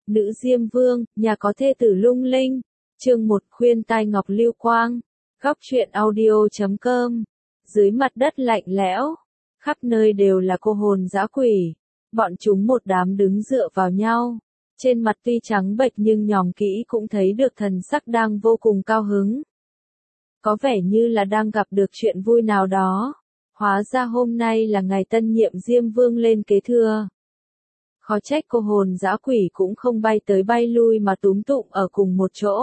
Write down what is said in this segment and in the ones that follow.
Nữ Diêm Vương, nhà có thê tử lung linh. Chương 1 khuyên tai ngọc lưu quang. Góc truyện audio.com. Dưới mặt đất lạnh lẽo, khắp nơi đều là cô hồn dã quỷ. Bọn chúng một đám đứng dựa vào nhau. Trên mặt tuy trắng bệch nhưng nhòm kỹ cũng thấy được thần sắc đang vô cùng cao hứng. Có vẻ như là đang gặp được chuyện vui nào đó. Hóa ra hôm nay là ngày tân nhiệm Diêm Vương lên kế thừa. Khó trách cô hồn dã quỷ cũng không bay tới bay lui mà túm tụm ở cùng một chỗ.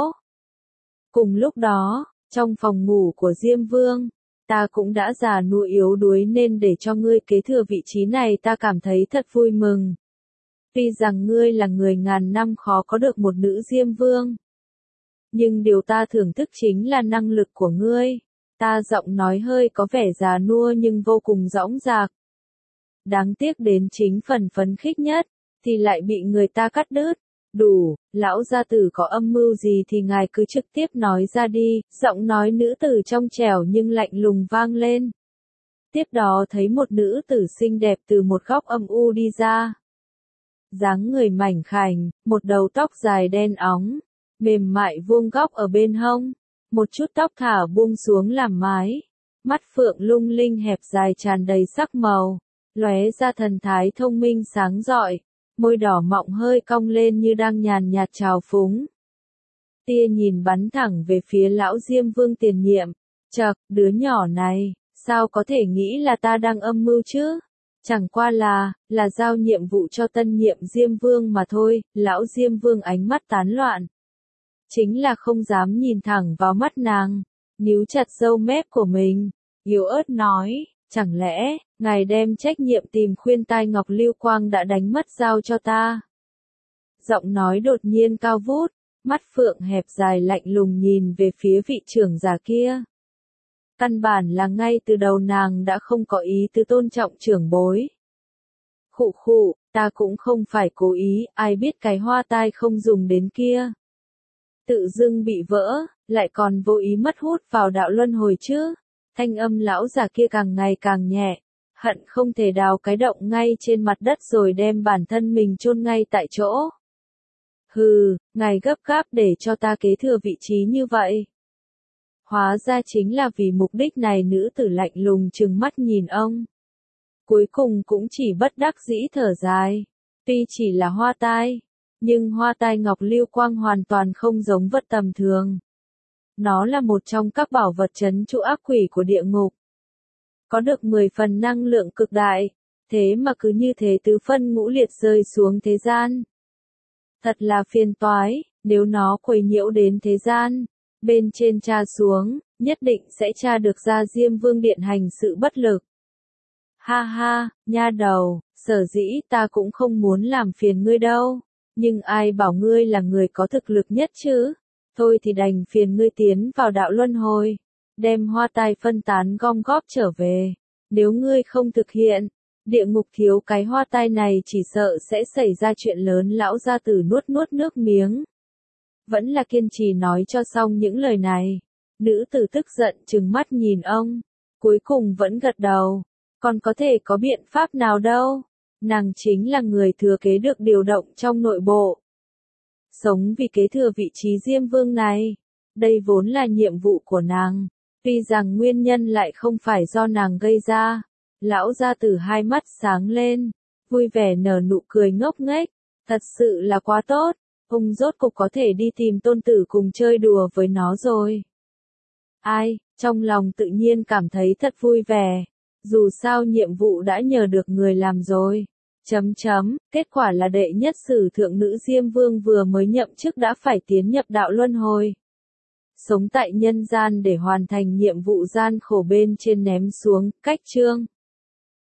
Cùng lúc đó, trong phòng ngủ của Diêm Vương, ta cũng đã già nua yếu đuối nên để cho ngươi kế thừa vị trí này ta cảm thấy thật vui mừng. Tuy rằng ngươi là người ngàn năm khó có được một nữ Diêm Vương. Nhưng điều ta thưởng thức chính là năng lực của ngươi. Ta giọng nói hơi có vẻ già nua nhưng vô cùng dõng dạc. Đáng tiếc đến chính phần phấn khích nhất, thì lại bị người ta cắt đứt. Đủ, lão gia tử có âm mưu gì thì ngài cứ trực tiếp nói ra đi, giọng nói nữ tử trong trẻo nhưng lạnh lùng vang lên. Tiếp đó thấy một nữ tử xinh đẹp từ một góc âm u đi ra. Dáng người mảnh khảnh, một đầu tóc dài đen óng, mềm mại vuông góc ở bên hông, một chút tóc thả buông xuống làm mái. Mắt phượng lung linh hẹp dài tràn đầy sắc màu, lóe ra thần thái thông minh sáng rọi. Môi đỏ mọng hơi cong lên như đang nhàn nhạt trào phúng. Tia nhìn bắn thẳng về phía lão Diêm Vương tiền nhiệm. Chậc, đứa nhỏ này, sao có thể nghĩ là ta đang âm mưu chứ? Chẳng qua là giao nhiệm vụ cho tân nhiệm Diêm Vương mà thôi. Lão Diêm Vương ánh mắt tán loạn. Chính là không dám nhìn thẳng vào mắt nàng. Níu chặt râu mép của mình, yếu ớt nói. Chẳng lẽ, ngài đem trách nhiệm tìm khuyên tai ngọc lưu quang đã đánh mất giao cho ta? Giọng nói đột nhiên cao vút, mắt phượng hẹp dài lạnh lùng nhìn về phía vị trưởng giả kia. Căn bản là ngay từ đầu nàng đã không có ý tứ tôn trọng trưởng bối. Khụ khụ, ta cũng không phải cố ý, ai biết cái hoa tai không dùng đến kia. Tự dưng bị vỡ, lại còn vô ý mất hút vào đạo luân hồi chứ. Thanh âm lão già kia càng ngày càng nhẹ, hận không thể đào cái động ngay trên mặt đất rồi đem bản thân mình chôn ngay tại chỗ. Hừ, ngài gấp gáp để cho ta kế thừa vị trí như vậy. Hóa ra chính là vì mục đích này. Nữ tử lạnh lùng trừng mắt nhìn ông. Cuối cùng cũng chỉ bất đắc dĩ thở dài. Tuy chỉ là hoa tai, nhưng hoa tai ngọc lưu quang hoàn toàn không giống vật tầm thường. Nó là một trong các bảo vật trấn trụ ác quỷ của địa ngục. Có được 10 phần năng lượng cực đại, thế mà cứ như thế tứ phân ngũ liệt rơi xuống thế gian. Thật là phiền toái, nếu nó quấy nhiễu đến thế gian, bên trên tra xuống, nhất định sẽ tra được ra Diêm Vương điện hành sự bất lực. Ha ha, nha đầu, sở dĩ ta cũng không muốn làm phiền ngươi đâu, nhưng ai bảo ngươi là người có thực lực nhất chứ? Thôi thì đành phiền ngươi tiến vào đạo luân hồi, đem hoa tai phân tán gom góp trở về. Nếu ngươi không thực hiện, địa ngục thiếu cái hoa tai này chỉ sợ sẽ xảy ra chuyện lớn. Lão gia tử nuốt nước miếng. Vẫn là kiên trì nói cho xong những lời này. Nữ tử tức giận trừng mắt nhìn ông, cuối cùng vẫn gật đầu. Còn có thể có biện pháp nào đâu, nàng chính là người thừa kế được điều động trong nội bộ. Sống vì kế thừa vị trí Diêm Vương này, đây vốn là nhiệm vụ của nàng, tuy rằng nguyên nhân lại không phải do nàng gây ra. Lão gia tử hai mắt sáng lên, vui vẻ nở nụ cười ngốc nghếch, thật sự là quá tốt, ông rốt cục có thể đi tìm tôn tử cùng chơi đùa với nó rồi. Ai, trong lòng tự nhiên cảm thấy thật vui vẻ, dù sao nhiệm vụ đã nhờ được người làm rồi. Kết quả là đệ nhất sử thượng nữ Diêm Vương vừa mới nhậm chức đã phải tiến nhập đạo luân hồi. Sống tại nhân gian để hoàn thành nhiệm vụ gian khổ bên trên ném xuống. Cách chương